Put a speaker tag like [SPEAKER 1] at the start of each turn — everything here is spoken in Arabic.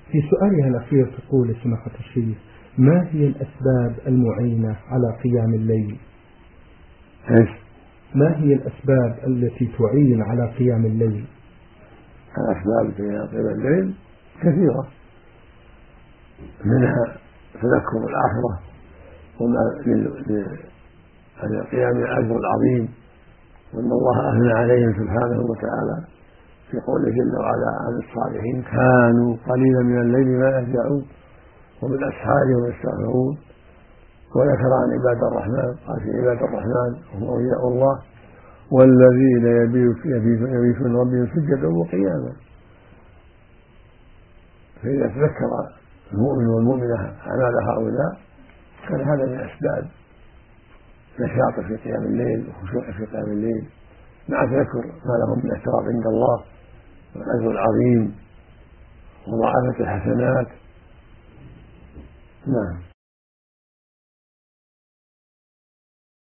[SPEAKER 1] في سؤالها الأخير تقول سماحة الشيخ: ما هي الأسباب المعينة على قيام الليل؟ ما هي الأسباب التي تعين على قيام الليل؟
[SPEAKER 2] الأسباب في قيام الليل كثيرة، منها تذكر الآخرة وما لقيام الأجر العظيم، وأن الله أثنى عليهم سبحانه وتعالى في قوله جل وعلا عن الصالحين: كانوا قليلا من الليل ما يهجعون وبالأسحار هم يستغفرون. وذكر عن عباد الرحمن قال: في عباد الرحمن هم أولياء الله والذين يبيتون ربهم سجدا وقياما. فإذا تذكر المؤمن والمؤمنة أعمال هؤلاء كان هذا من أسباب نشاط في قيام الليل وخشوع في قيام الليل، مع تذكر ما لهم من احترام عند الله والأجر العظيم ومضاعفة الحسنات. نعم.